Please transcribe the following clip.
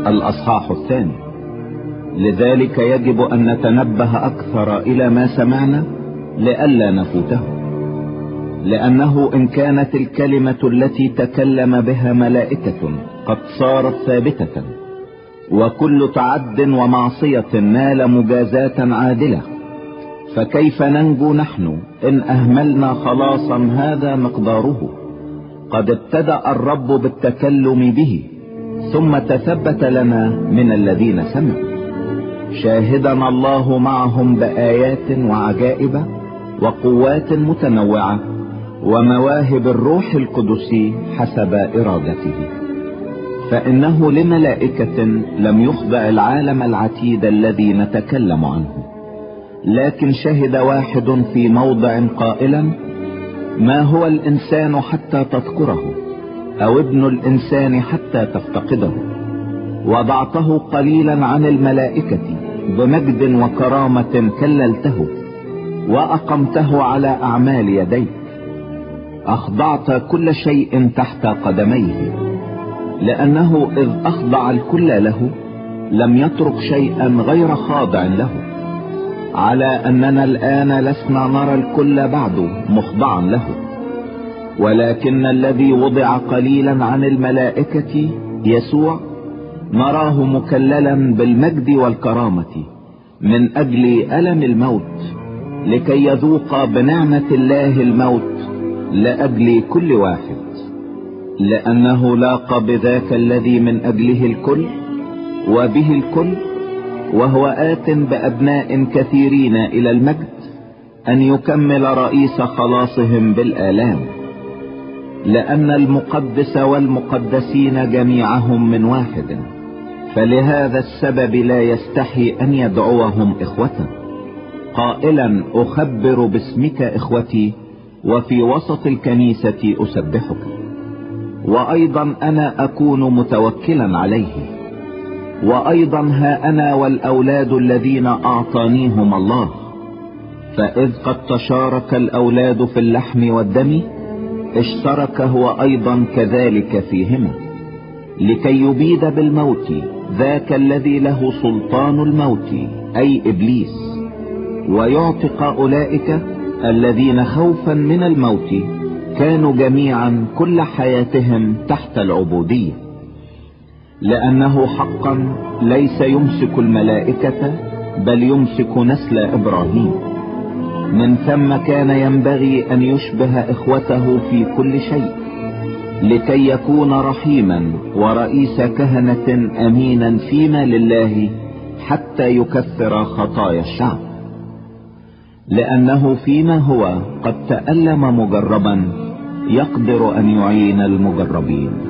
الأصحاح 2. لذلك يجب أن نتنبه أكثر إلى ما سمعنا لئلا نفوته، لأنه إن كانت الكلمة التي تكلم بها ملائكة قد صارت ثابتة، وكل تعد ومعصية نال مجازاة عادلة، فكيف ننجو نحن إن أهملنا خلاصا هذا مقداره؟ قد ابتدأ الرب بالتكلم به، ثم تثبت لنا من الذين سمعوا، شاهدنا الله معهم بآيات وعجائب وقوات متنوعة ومواهب الروح القدس حسب إرادته. فإنه لملائكة لم يخضع العالم العتيد الذي نتكلم عنه، لكن شهد واحد في موضع قائلا: ما هو الإنسان حتى تذكره، أو ابن الإنسان حتى تفتقده؟ وضعته قليلا عن الملائكة بمجد وكرامة كللته، وأقمته على أعمال يديك، أخضعت كل شيء تحت قدميه، لأنه إذ أخضع الكل له لم يترك شيئا غير خاضع له، على أننا الآن لسنا نرى الكل بعد مخضعا له، ولكن الذي وضع قليلا عن الملائكة يسوع نراه مكللا بالمجد والكرامة من أجل ألم الموت، لكي يذوق بنعمة الله الموت لأجل كل واحد، لأنه لاقى بذاك الذي من أجله الكل وبه الكل، وهو آت بأبناء كثيرين إلى المجد، أن يكمل رئيس خلاصهم بالآلام، لأن المقدس والمقدسين جميعهم من واحد، فلهذا السبب لا يستحي أن يدعوهم إخوة، قائلا: أخبر باسمك إخوتي، وفي وسط الكنيسة أسبحك. وأيضا أنا أكون متوكلا عليه، وأيضا ها أنا والأولاد الذين أعطانيهم الله، فإذ قد تشارك الأولاد في اللحم والدم اشترك هو أيضا كذلك فيهما، لكي يبيد بالموت ذاك الذي له سلطان الموت أي إبليس، ويعتق أولئك الذين خوفا من الموت كانوا جميعا كل حياتهم تحت العبودية. لأنه حقا ليس يمسك الملائكة بل يمسك نسل إبراهيم، من ثم كان ينبغي أن يشبه إخوته في كل شيء، لكي يكون رحيما ورئيس كهنة أمينا فيما لله حتى يكفر خطايا الشعب، لأنه فيما هو قد تألم مجربا يقدر أن يعين المجربين.